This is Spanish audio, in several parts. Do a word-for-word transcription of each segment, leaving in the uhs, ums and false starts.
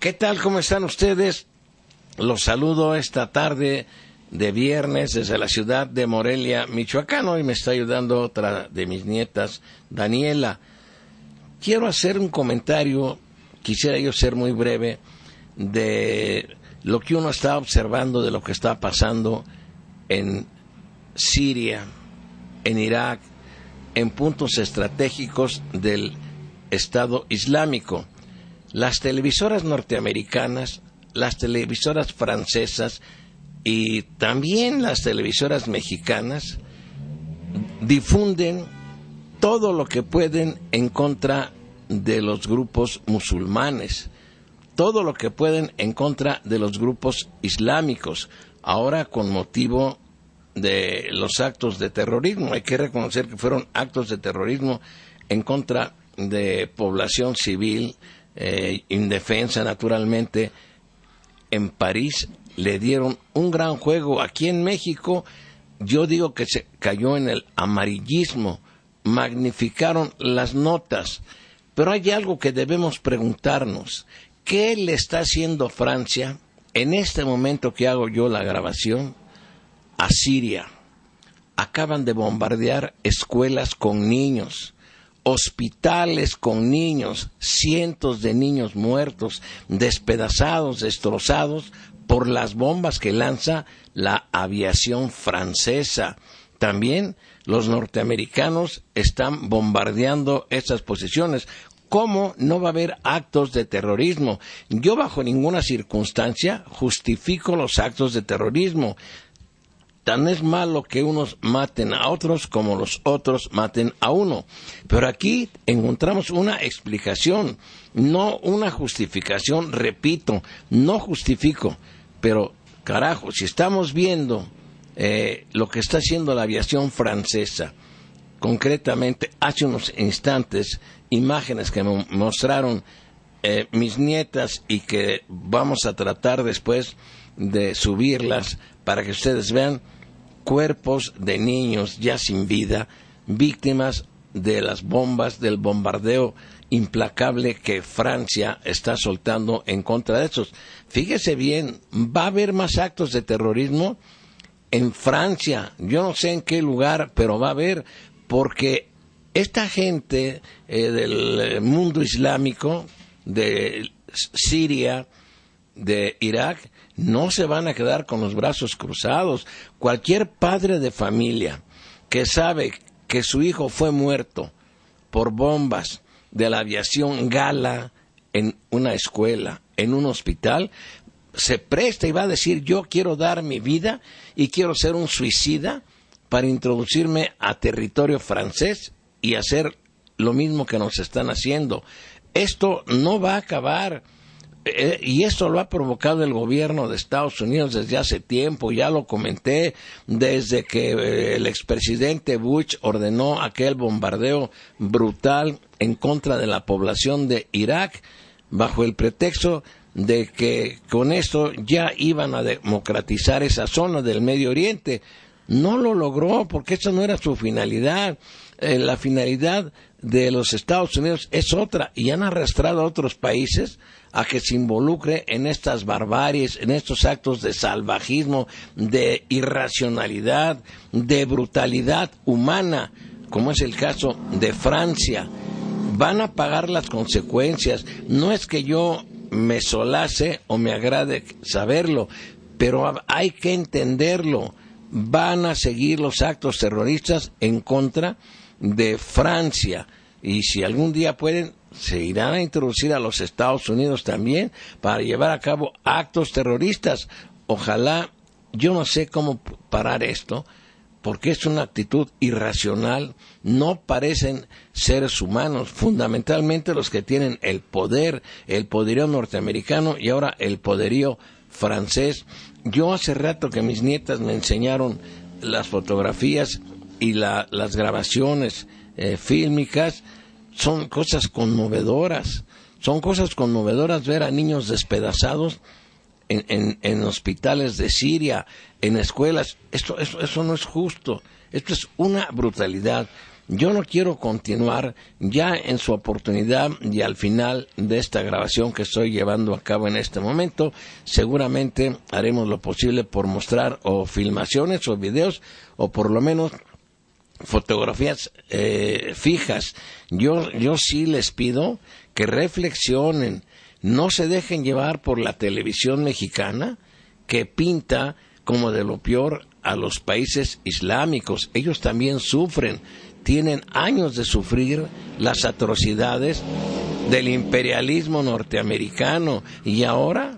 ¿Qué tal? ¿Cómo están ustedes? Los saludo esta tarde de viernes desde la ciudad de Morelia, Michoacán. Hoy me está ayudando otra de mis nietas, Daniela. Quiero hacer un comentario, quisiera yo ser muy breve, de lo que uno está observando, de lo que está pasando en Siria, en Irak, en puntos estratégicos del Estado Islámico. Las televisoras norteamericanas, las televisoras francesas y también las televisoras mexicanas difunden todo lo que pueden en contra de los grupos musulmanes, todo lo que pueden en contra de los grupos islámicos, ahora con motivo de los actos de terrorismo. Hay que reconocer que fueron actos de terrorismo en contra de población civil, eh, indefensa naturalmente. En París le dieron un gran juego. Aquí en México yo digo que se cayó en el amarillismo, magnificaron las notas, pero hay algo que debemos preguntarnos: ¿qué le está haciendo Francia en este momento que hago yo la grabación a Siria? Acaban de bombardear escuelas con niños, hospitales con niños, cientos de niños muertos, despedazados, destrozados por las bombas que lanza la aviación francesa. También los norteamericanos están bombardeando estas posiciones. ¿Cómo no va a haber actos de terrorismo? Yo bajo ninguna circunstancia justifico los actos de terrorismo. Tan es malo que unos maten a otros como los otros maten a uno. Pero aquí encontramos una explicación, no una justificación. Repito, no justifico, pero carajo, si estamos viendo eh, lo que está haciendo la aviación francesa, concretamente hace unos instantes, imágenes que me mostraron eh, mis nietas y que vamos a tratar después de subirlas para que ustedes vean, cuerpos de niños ya sin vida, víctimas de las bombas, del bombardeo implacable que Francia está soltando en contra de estos. Fíjese bien, va a haber más actos de terrorismo en Francia, yo no sé en qué lugar, pero va a haber, porque esta gente eh, del mundo islámico, de Siria, de Irak, no se van a quedar con los brazos cruzados. Cualquier padre de familia que sabe que su hijo fue muerto por bombas de la aviación Gala en una escuela, en un hospital, se presta y va a decir: yo quiero dar mi vida y quiero ser un suicida para introducirme a territorio francés y hacer lo mismo que nos están haciendo. Esto no va a acabar. Eh, y esto lo ha provocado el gobierno de Estados Unidos desde hace tiempo. Ya lo comenté, desde que eh, el expresidente Bush ordenó aquel bombardeo brutal en contra de la población de Irak, bajo el pretexto de que con esto ya iban a democratizar esa zona del Medio Oriente. No lo logró, porque esa no era su finalidad. Eh, la finalidad de los Estados Unidos es otra, y han arrastrado a otros países a que se involucre en estas barbaries, en estos actos de salvajismo, de irracionalidad, de brutalidad humana, como es el caso de Francia. Van a pagar las consecuencias. No es que yo me solace o me agrade saberlo, pero hay que entenderlo. Van a seguir los actos terroristas en contra de Francia, y si algún día pueden, se irán a introducir a los Estados Unidos también para llevar a cabo actos terroristas. Ojalá, yo no sé cómo parar esto, porque es una actitud irracional. No parecen seres humanos, fundamentalmente los que tienen el poder, el poderío norteamericano y ahora el poderío francés. Yo hace rato que mis nietas me enseñaron las fotografías y la, las grabaciones eh, fílmicas. Son cosas conmovedoras, son cosas conmovedoras ver a niños despedazados en, en, en hospitales de Siria, en escuelas. Esto, esto, eso no es justo, esto es una brutalidad. Yo no quiero continuar ya en su oportunidad y al final de esta grabación que estoy llevando a cabo en este momento. Seguramente haremos lo posible por mostrar o filmaciones o videos o por lo menos fotografías eh, fijas. Yo, yo sí les pido que reflexionen, no se dejen llevar por la televisión mexicana que pinta como de lo peor a los países islámicos. Ellos también sufren, tienen años de sufrir las atrocidades del imperialismo norteamericano y ahora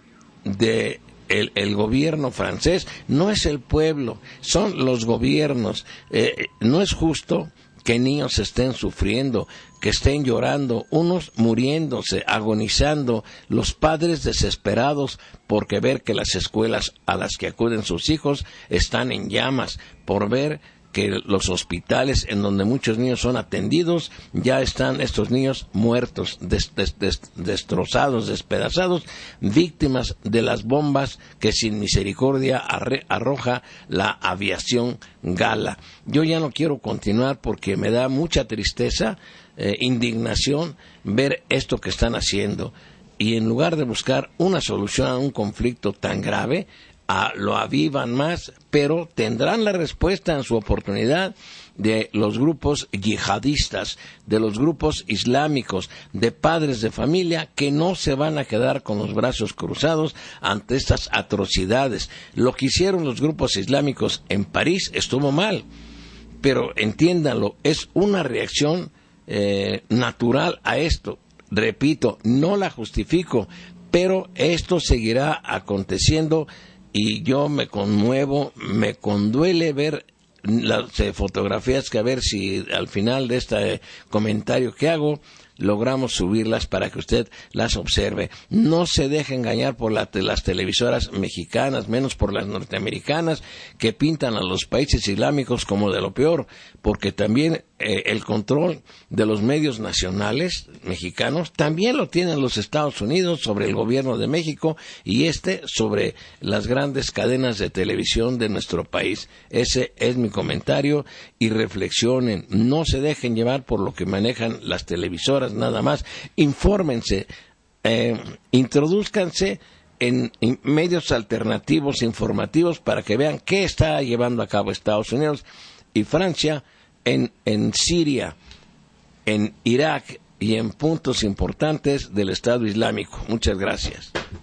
de el, el gobierno francés. No es el pueblo, son los gobiernos. Eh, no es justo que niños estén sufriendo, que estén llorando, unos muriéndose, agonizando, los padres desesperados porque ver que las escuelas a las que acuden sus hijos están en llamas, por ver que los hospitales en donde muchos niños son atendidos, ya están estos niños muertos, des, des, des, destrozados, despedazados, víctimas de las bombas que sin misericordia arre, arroja la aviación gala. Yo ya no quiero continuar porque me da mucha tristeza, eh, indignación ver esto que están haciendo. Y en lugar de buscar una solución a un conflicto tan grave, A, lo avivan más, pero tendrán la respuesta en su oportunidad de los grupos yihadistas, de los grupos islámicos, de padres de familia que no se van a quedar con los brazos cruzados ante estas atrocidades. Lo que hicieron los grupos islámicos en París estuvo mal, pero entiéndanlo, es una reacción eh, natural a esto. Repito, no la justifico, pero esto seguirá aconteciendo. Y yo me conmuevo, me conduele ver las eh, fotografías, que a ver si al final de este eh, comentario que hago logramos subirlas para que usted las observe. No se deje engañar por la, las televisoras mexicanas, menos por las norteamericanas, que pintan a los países islámicos como de lo peor, porque también eh, el control de los medios nacionales mexicanos también lo tienen los Estados Unidos sobre el gobierno de México y este sobre las grandes cadenas de televisión de nuestro país. Ese es mi comentario y reflexionen, no se dejen llevar por lo que manejan las televisoras nada más, infórmense, eh, introduzcanse en, en medios alternativos informativos para que vean qué está llevando a cabo Estados Unidos y Francia en, en Siria, en Irak y en puntos importantes del Estado Islámico. Muchas gracias.